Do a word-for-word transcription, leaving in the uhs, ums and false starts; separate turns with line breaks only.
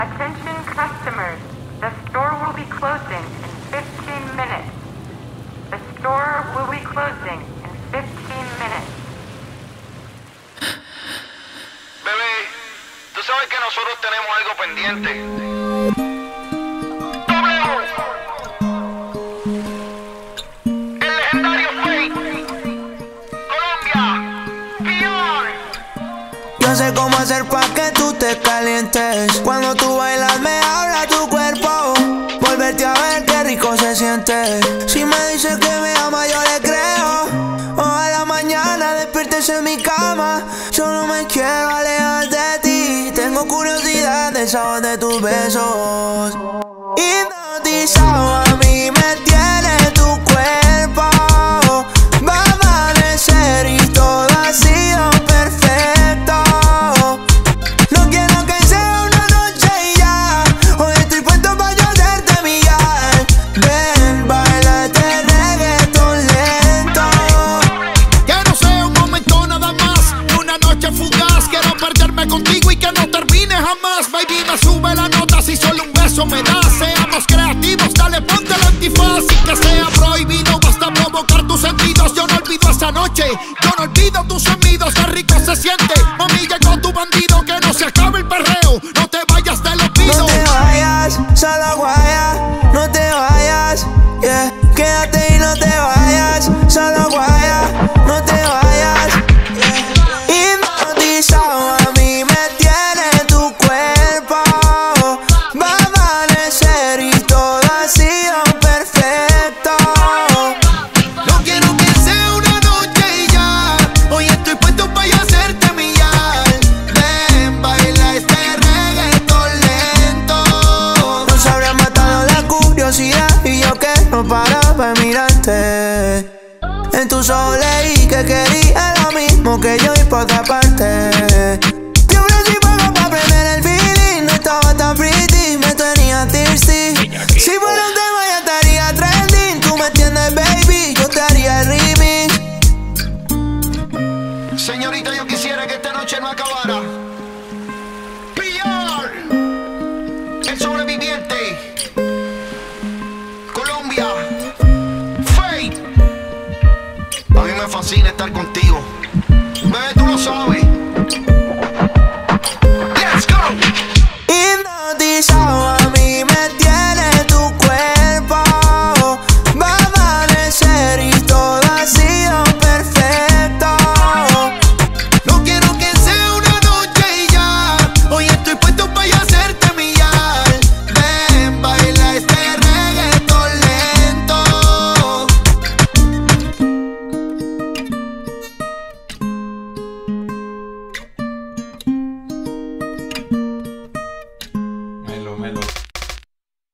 Attention customers, the store will be closing in fifteen minutes. The store will be closing in fifteen minutes.
Bebé, tú sabes que nosotros tenemos algo pendiente.
No sé cómo hacer pa' que tú te calientes. Cuando tú bailas me habla tu cuerpo. Volverte a ver qué rico se siente. Si me dices que me ama yo le creo. Ojalá mañana despiertes en mi cama. Yo no me quiero alejar de ti. Tengo curiosidad de saber de tus besos. Hipnotizado a mí me tiene tu cuerpo. Va a amanecer y todo ha sido perfecto. No quiero que sea una noche y ya. Hoy estoy puesto pa' yo hacerte millar. Ven, baila este reggaetón lento.
Que no sea un momento nada más, una noche fugaz. Quiero perderme contigo y que no termine jamás. Baby, me sube la nota si solo un beso me das. Seamos creativos, dale, ponte el antifaz. Sin que sea prohibido, basta provocar tus sentidos. Yo no olvido esa noche, yo no olvido tus sonidos. Qué rico se siente, mami, llegó tu bandido. Que no se acabe el perreo, no te vayas, te lo pido.
No te vayas, solo guaya. No te vayas, yeah. Quédate y no te vayas, solo guaya. No te vayas, yeah. Hipnotizado a mí me tiene tu cuerpo. Va a amanecer y todo ha sido perfecto.
No quiero que sea una noche y ya. Hoy estoy puesto pa' yo hacerte millar. Ven, baila este reggaetón lento.
Nos habría matado la curiosidad y yo que no paraba de mirarte. En tus ojos leí que quería lo mismo que yo y por otra parte.